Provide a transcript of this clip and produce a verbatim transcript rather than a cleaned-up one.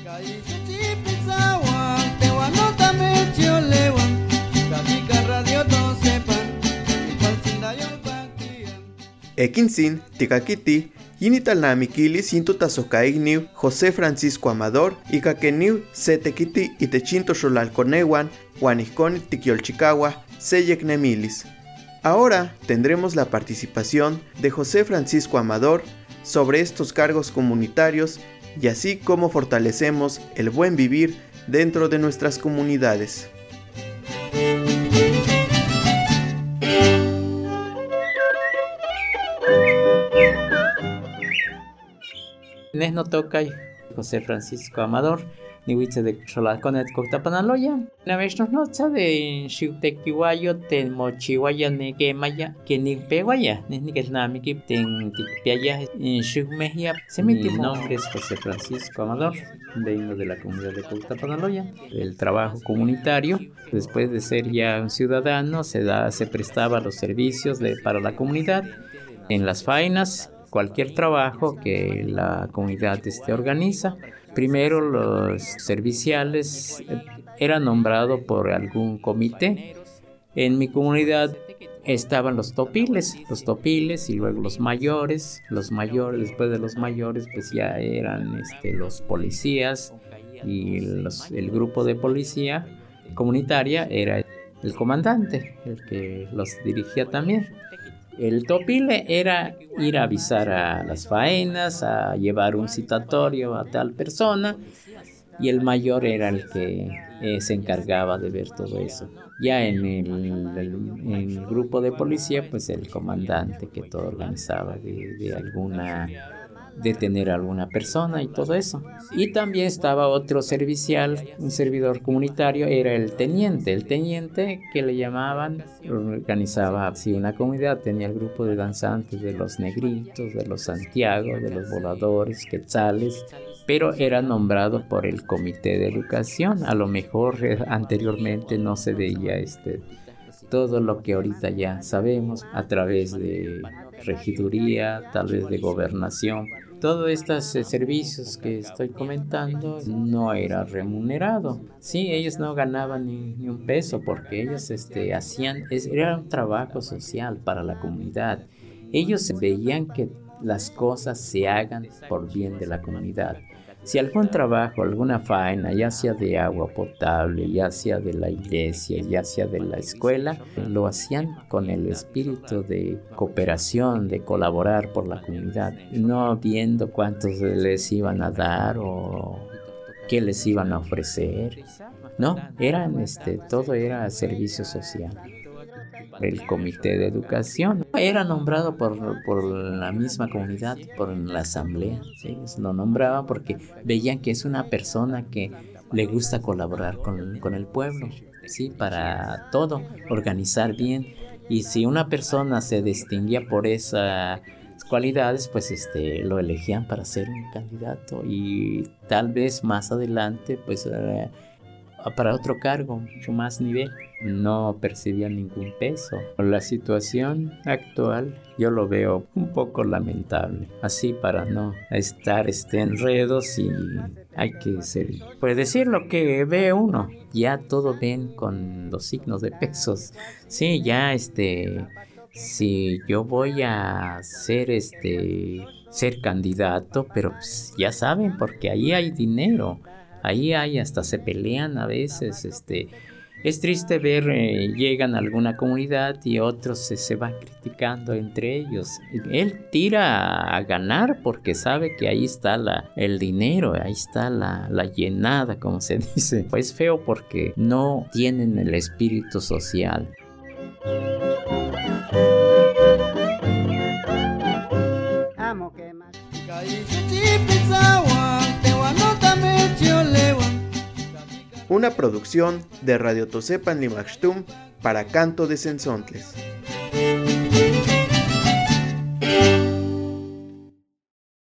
Ekinsin, Tikakiti, Yinitalnamiquili Sintotazocaigniu, José Francisco Amador, y Kakeniu, Setequiti y Techinto Xolalconehuan, Huanisconi Tiquiolchicagua, Seyecnemilis. Ahora tendremos la participación de José Francisco Amador sobre estos cargos comunitarios y así cómo fortalecemos el buen vivir dentro de nuestras comunidades. Nesno tocay José Francisco Amador, nihuitze de Xolalconet Coctapanaloya. Una vez nos nota de Xiutequihuayo, ten mochihuaya negemaya, que ni peguaya, ni que nami ten tipiaya en Xiumehia. Mi nombre es José Francisco Amador, vengo de la comunidad de Coctapanaloya. El trabajo comunitario, después de ser ya un ciudadano, se da, se prestaba los servicios de, para la comunidad en las faenas. Cualquier trabajo que la comunidad este, organiza. Primero los serviciales eran nombrados por algún comité. En mi comunidad estaban los topiles, los topiles y luego los mayores. Los mayores, después de los mayores, pues ya eran este, los policías y los, el grupo de policía comunitaria era el comandante, el que los dirigía también. El topile era ir a avisar a las faenas, a llevar un citatorio a tal persona, y el mayor era el que eh, se encargaba de ver todo eso. Ya en el, el, en el grupo de policía, pues el comandante que todo organizaba de, de alguna detener a alguna persona y todo eso. Y también estaba otro servicial, un servidor comunitario, era el teniente. El teniente que le llamaban, organizaba así una comunidad, tenía el grupo de danzantes de los negritos, de los Santiago, de los voladores, quetzales, pero era nombrado por el comité de educación. A lo mejor eh, anteriormente no se veía este, todo lo que ahorita ya sabemos a través de regiduría, tal vez de gobernación. Todos estos eh, servicios que estoy comentando no era remunerado. Sí, ellos no ganaban ni, ni un peso porque ellos este, hacían, es, era un trabajo social para la comunidad. Ellos veían que las cosas se hagan por bien de la comunidad. Si algún trabajo, alguna faena, ya sea de agua potable, ya sea de la iglesia, ya sea de la escuela, lo hacían con el espíritu de cooperación, de colaborar por la comunidad, no viendo cuántos les iban a dar o qué les iban a ofrecer. No, eran, este, todo era servicio social. El comité de educación era nombrado por, por la misma comunidad, por la asamblea, ¿sí? Lo nombraban porque veían que es una persona que le gusta colaborar con, con el pueblo, ¿sí? Para todo, organizar bien. Y si una persona se distinguía por esas cualidades, pues este, lo elegían para ser un candidato y tal vez más adelante pues eh, para otro cargo, mucho más nivel. No percibía ningún peso. La situación actual yo lo veo un poco lamentable. Así para no estar este, enredos y hay que ser, pues decir lo que ve uno. Ya todo ven con los signos de pesos. Sí, ya este, si yo voy a ser este, ser candidato, pero pues, ya saben porque ahí hay dinero. Ahí hay, hasta se pelean a veces, este... Es triste ver, eh, llegan a alguna comunidad y otros se, se van criticando entre ellos. Él tira a ganar porque sabe que ahí está la, el dinero, ahí está la, la llenada, como se dice. Es feo porque no tienen el espíritu social. Una producción de Radio Tosepan Limaxtum para Canto de Sensontles.